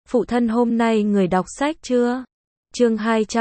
Phụ thân hôm nay người đọc sách chưa? Chương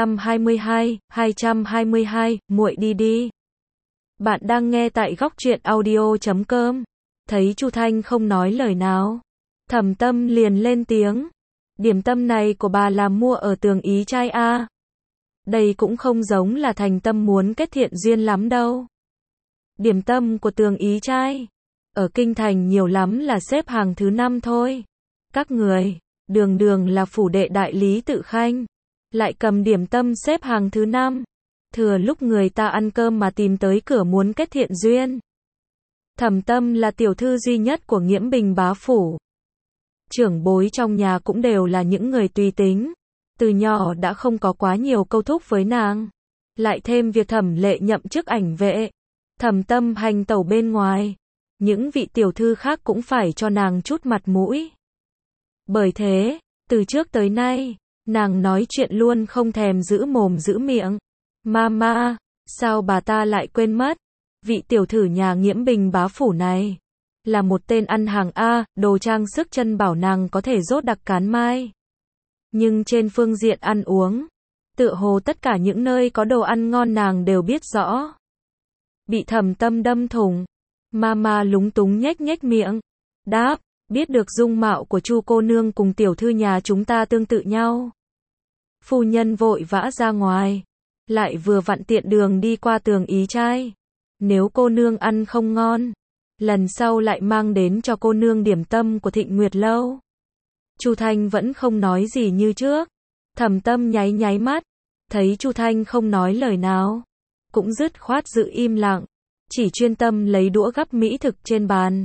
222, muội đi đi. Bạn đang nghe tại góc truyện audio.com. Thấy Chu Thanh không nói lời nào, Thẩm Tâm liền lên tiếng. Điểm tâm này của bà là mua ở Tường Ý trai a. Đây cũng không giống là thành tâm muốn kết thiện duyên lắm đâu. Điểm tâm của Tường Ý trai ở kinh thành nhiều lắm là xếp hàng thứ 5 thôi. Các người, đường đường là phủ đệ đại lý tự khanh, lại cầm điểm tâm xếp hàng thứ 5. Thừa lúc người ta ăn cơm mà tìm tới cửa muốn kết thiện duyên. Thẩm Tâm là tiểu thư duy nhất của Nghiễm Bình bá phủ. Trưởng bối trong nhà cũng đều là những người tùy tính. Từ nhỏ đã không có quá nhiều câu thúc với nàng. Lại thêm việc Thẩm Lệ nhậm chức ảnh vệ. Thẩm Tâm hành tẩu bên ngoài. Những vị tiểu thư khác cũng phải cho nàng chút mặt mũi. Bởi thế, từ trước tới nay, nàng nói chuyện luôn không thèm giữ mồm giữ miệng. Mama, sao bà ta lại quên mất? Vị tiểu thư nhà Nghiễm Bình bá phủ này là một tên ăn hàng A, đồ trang sức chân bảo nàng có thể rốt đặc cán mai. Nhưng trên phương diện ăn uống, tựa hồ tất cả những nơi có đồ ăn ngon nàng đều biết rõ. Bị Thẩm Tâm đâm thủng, Mama lúng túng nhếch nhếch miệng, đáp, biết được dung mạo của Chu cô nương cùng tiểu thư nhà chúng ta tương tự nhau. Phu nhân vội vã ra ngoài, lại vừa vặn tiện đường đi qua Tường Ý trai. Nếu cô nương ăn không ngon, lần sau lại mang đến cho cô nương điểm tâm của Thịnh Nguyệt lâu. Chu Thanh vẫn không nói gì như trước. Thẩm Tâm nháy nháy mắt, thấy Chu Thanh không nói lời nào, cũng dứt khoát giữ im lặng, chỉ chuyên tâm lấy đũa gắp mỹ thực trên bàn.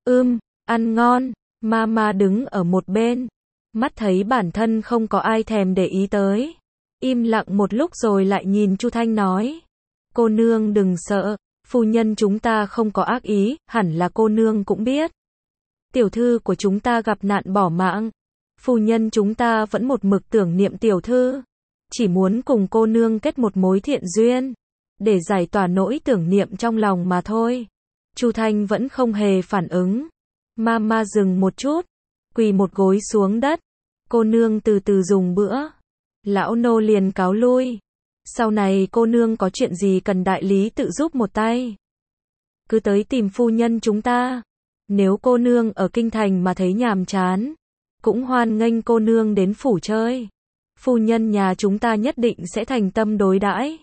Ăn ngon. Mama đứng ở một bên, mắt thấy bản thân không có ai thèm để ý tới, im lặng một lúc rồi lại nhìn Chu Thanh nói, cô nương đừng sợ, phu nhân chúng ta không có ác ý, hẳn là cô nương cũng biết. Tiểu thư của chúng ta gặp nạn bỏ mạng, phu nhân chúng ta vẫn một mực tưởng niệm tiểu thư, chỉ muốn cùng cô nương kết một mối thiện duyên, để giải tỏa nỗi tưởng niệm trong lòng mà thôi. Chu Thanh vẫn không hề phản ứng. Mama dừng một chút, quỳ một gối xuống đất. Cô nương từ từ dùng bữa. Lão nô liền cáo lui. Sau này cô nương có chuyện gì cần đại lý tự giúp một tay, cứ tới tìm phu nhân chúng ta. Nếu cô nương ở kinh thành mà thấy nhàm chán, cũng hoan nghênh cô nương đến phủ chơi. Phu nhân nhà chúng ta nhất định sẽ thành tâm đối đãi.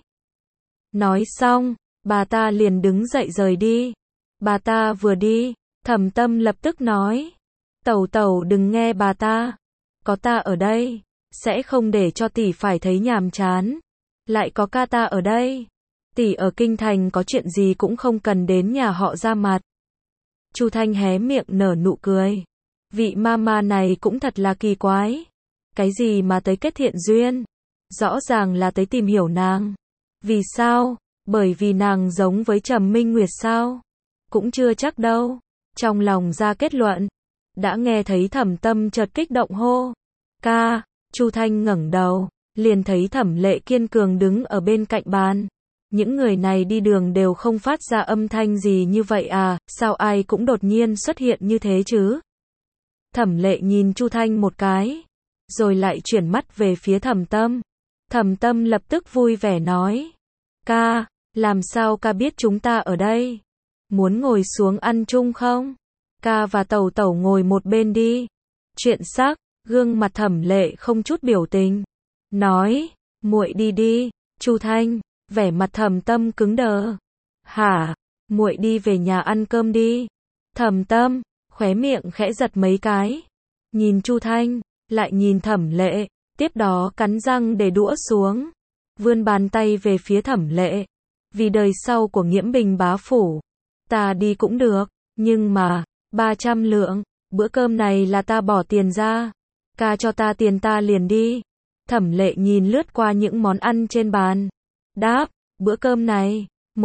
Nói xong, bà ta liền đứng dậy rời đi. Bà ta vừa đi, Thẩm Tâm lập tức nói, tẩu tẩu đừng nghe bà ta, có ta ở đây, sẽ không để cho tỷ phải thấy nhàm chán. Lại có ca ta ở đây, tỷ ở kinh thành có chuyện gì cũng không cần đến nhà họ ra mặt. Chu Thanh hé miệng nở nụ cười. Vị mama này cũng thật là kỳ quái. Cái gì mà tới kết thiện duyên? Rõ ràng là tới tìm hiểu nàng. Vì sao? Bởi vì nàng giống với Trầm Minh Nguyệt sao? Cũng chưa chắc đâu. Trong lòng ra kết luận, đã nghe thấy Thẩm Tâm chợt kích động hô, ca. Chu Thanh ngẩng đầu, liền thấy Thẩm Lệ kiên cường đứng ở bên cạnh bàn. Những người này đi đường đều không phát ra âm thanh gì như vậy à, sao ai cũng đột nhiên xuất hiện như thế chứ? Thẩm Lệ nhìn Chu Thanh một cái, rồi lại chuyển mắt về phía Thẩm Tâm. Thẩm Tâm lập tức vui vẻ nói, ca, làm sao ca biết chúng ta ở đây? Muốn ngồi xuống ăn chung không? Ca và tẩu tẩu ngồi một bên đi. Chuyện sắc, gương mặt Thẩm Lệ không chút biểu tình, nói, muội đi đi. Chu Thanh, vẻ mặt Thẩm Tâm cứng đờ. Hả? Muội đi về nhà ăn cơm đi. Thẩm Tâm, khóe miệng khẽ giật mấy cái. Nhìn Chu Thanh, lại nhìn Thẩm Lệ, tiếp đó cắn răng để đũa xuống. Vươn bàn tay về phía Thẩm Lệ. Vì đời sau của Nghiễm Bình bá phủ, ta đi cũng được, nhưng mà, 300 lượng, bữa cơm này là ta bỏ tiền ra. Ca cho ta tiền ta liền đi. Thẩm Lệ nhìn lướt qua những món ăn trên bàn, đáp, bữa cơm này,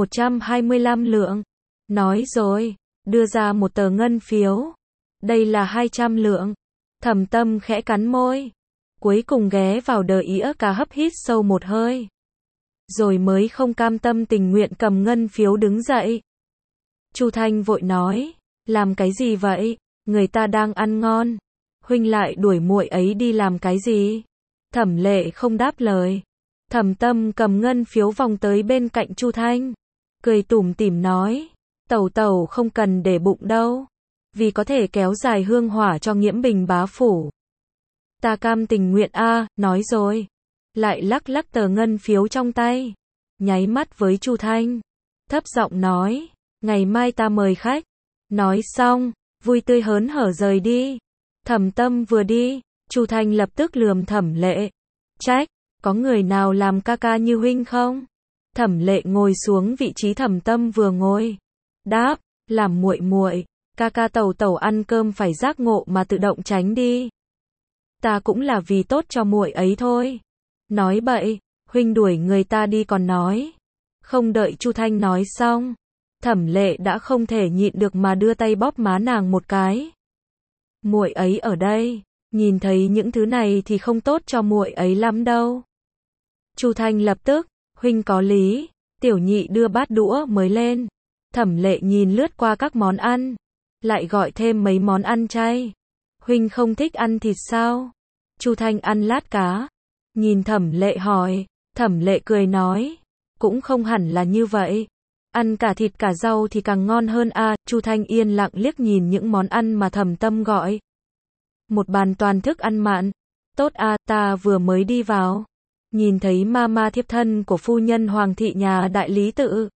125 lượng. Nói rồi, đưa ra một tờ ngân phiếu. Đây là 200 lượng. Thẩm Tâm khẽ cắn môi, cuối cùng ghé vào đờ ĩa cả hấp hít sâu một hơi. Rồi mới không cam tâm tình nguyện cầm ngân phiếu đứng dậy. Chu Thanh vội nói, làm cái gì vậy? Người ta đang ăn ngon. huynh lại đuổi muội ấy đi làm cái gì? Thẩm Lệ không đáp lời. Thẩm Tâm cầm ngân phiếu vòng tới bên cạnh Chu Thanh, cười tủm tỉm nói, tẩu tẩu không cần để bụng đâu, vì có thể kéo dài hương hỏa cho Nghiễm Bình bá phủ. Ta cam tình nguyện a, nói rồi, lại lắc lắc tờ ngân phiếu trong tay, nháy mắt với Chu Thanh, thấp giọng nói, ngày mai ta mời khách. Nói xong, vui tươi hớn hở rời đi. Thẩm Tâm vừa đi, Chu Thanh lập tức lườm Thẩm Lệ, trách, có người nào làm ca ca như huynh không? Thẩm Lệ ngồi xuống vị trí Thẩm Tâm vừa ngồi, đáp, làm muội muội, ca ca tẩu tẩu ăn cơm phải giác ngộ mà tự động tránh đi. Ta cũng là vì tốt cho muội ấy thôi. Nói bậy, huynh đuổi người ta đi còn nói. Không đợi Chu Thanh nói xong, Thẩm Lệ đã không thể nhịn được mà đưa tay bóp má nàng một cái. Muội ấy ở đây, nhìn thấy những thứ này thì không tốt cho muội ấy lắm đâu. Chu Thanh lập tức, huynh có lý. Tiểu nhị đưa bát đũa mới lên. Thẩm Lệ nhìn lướt qua các món ăn, lại gọi thêm mấy món ăn chay. Huynh không thích ăn thịt sao? Chu Thanh ăn lát cá. Nhìn Thẩm Lệ hỏi, Thẩm Lệ cười nói, cũng không hẳn là như vậy. Ăn cả thịt cả rau thì càng ngon hơn a. Chu Thanh yên lặng liếc nhìn những món ăn mà Thẩm Tâm gọi. Một bàn toàn thức ăn mặn. Tốt a, ta vừa mới đi vào, nhìn thấy mama thiếp thân của phu nhân Hoàng thị nhà đại lý tự.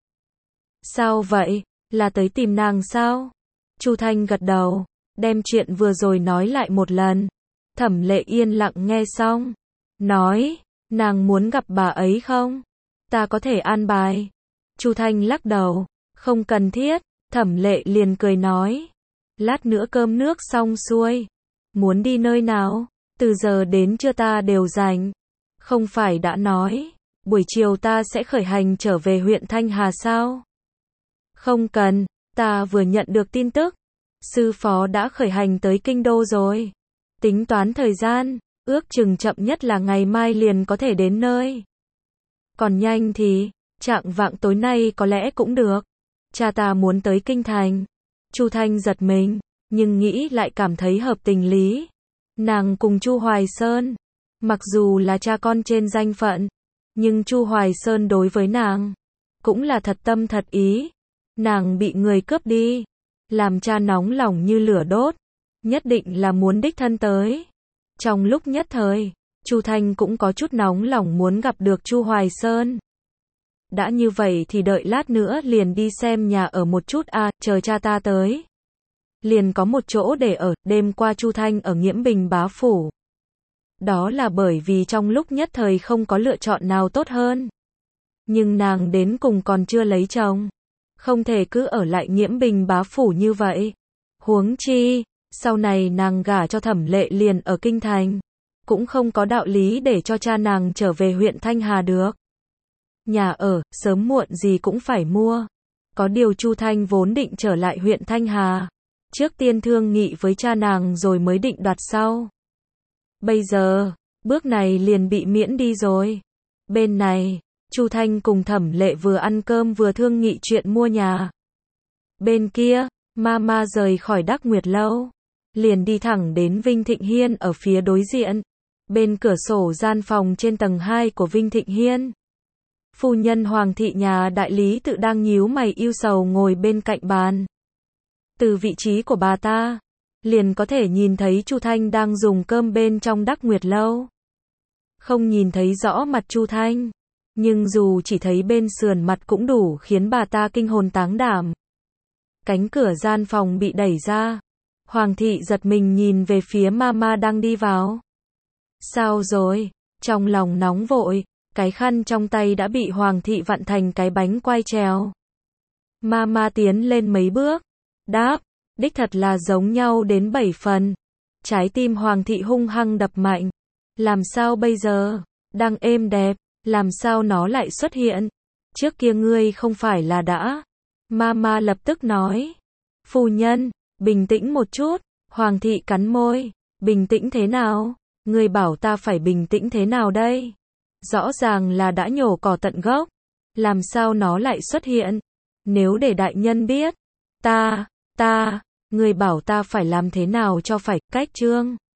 Sao vậy, là tới tìm nàng sao? Chu Thanh gật đầu, đem chuyện vừa rồi nói lại một lần. Thẩm Lệ yên lặng nghe xong, nói, nàng muốn gặp bà ấy không? Ta có thể an bài. Chu Thanh lắc đầu, không cần thiết. Thẩm Lệ liền cười nói, lát nữa cơm nước xong xuôi, muốn đi nơi nào? Từ giờ đến trưa ta đều rảnh. Không phải đã nói, buổi chiều ta sẽ khởi hành trở về huyện Thanh Hà sao? Không cần, ta vừa nhận được tin tức, sư phó đã khởi hành tới kinh đô rồi. Tính toán thời gian, ước chừng chậm nhất là ngày mai liền có thể đến nơi. Còn nhanh thì, chạng vạng tối nay có lẽ cũng được. Cha ta muốn tới kinh thành. Chu Thanh giật mình, nhưng nghĩ lại cảm thấy hợp tình lý. Nàng cùng Chu Hoài Sơn, mặc dù là cha con trên danh phận, nhưng Chu Hoài Sơn đối với nàng cũng là thật tâm thật ý. Nàng bị người cướp đi, làm cha nóng lòng như lửa đốt, nhất định là muốn đích thân tới. Trong lúc nhất thời, Chu Thanh cũng có chút nóng lòng muốn gặp được Chu Hoài Sơn. Đã như vậy thì đợi lát nữa liền đi xem nhà ở một chút a, chờ cha ta tới. Liền có một chỗ để ở. Đêm qua Chu Thanh ở Nghiễm Bình bá phủ. Đó là bởi vì trong lúc nhất thời không có lựa chọn nào tốt hơn. Nhưng nàng đến cùng còn chưa lấy chồng, không thể cứ ở lại Nghiễm Bình bá phủ như vậy. Huống chi, sau này nàng gả cho Thẩm Lệ liền ở kinh thành, cũng không có đạo lý để cho cha nàng trở về huyện Thanh Hà được. Nhà ở, sớm muộn gì cũng phải mua. Có điều Chu Thanh vốn định trở lại huyện Thanh Hà, trước tiên thương nghị với cha nàng rồi mới định đoạt sau. Bây giờ, bước này liền bị miễn đi rồi. Bên này, Chu Thanh cùng Thẩm Lệ vừa ăn cơm vừa thương nghị chuyện mua nhà. Bên kia, Mama rời khỏi Đắc Nguyệt Lâu, liền đi thẳng đến Vinh Thịnh Hiên ở phía đối diện. Bên cửa sổ gian phòng trên tầng 2 của Vinh Thịnh Hiên, phu nhân Hoàng thị nhà đại lý tự đang nhíu mày ưu sầu ngồi bên cạnh bàn. Từ vị trí của bà ta, liền có thể nhìn thấy Chu Thanh đang dùng cơm bên trong Đắc Nguyệt Lâu. Không nhìn thấy rõ mặt Chu Thanh, nhưng dù chỉ thấy bên sườn mặt cũng đủ khiến bà ta kinh hồn táng đảm. Cánh cửa gian phòng bị đẩy ra. Hoàng thị giật mình nhìn về phía Mama đang đi vào. Sao rồi? Trong lòng nóng vội, cái khăn trong tay đã bị Hoàng thị vặn thành cái bánh quai trèo. Mama tiến lên mấy bước, đáp, đích thật là giống nhau đến 7 phần. Trái tim Hoàng thị hung hăng đập mạnh. Làm sao bây giờ? Đang êm đẹp, làm sao nó lại xuất hiện? Trước kia ngươi không phải là đã? Mama lập tức nói. Phu nhân, bình tĩnh một chút. Hoàng thị cắn môi. Bình tĩnh thế nào? Ngươi bảo ta phải bình tĩnh thế nào đây? Rõ ràng là đã nhổ cỏ tận gốc. Làm sao nó lại xuất hiện? Nếu để đại nhân biết, ngươi bảo ta phải làm thế nào cho phải, cách trương.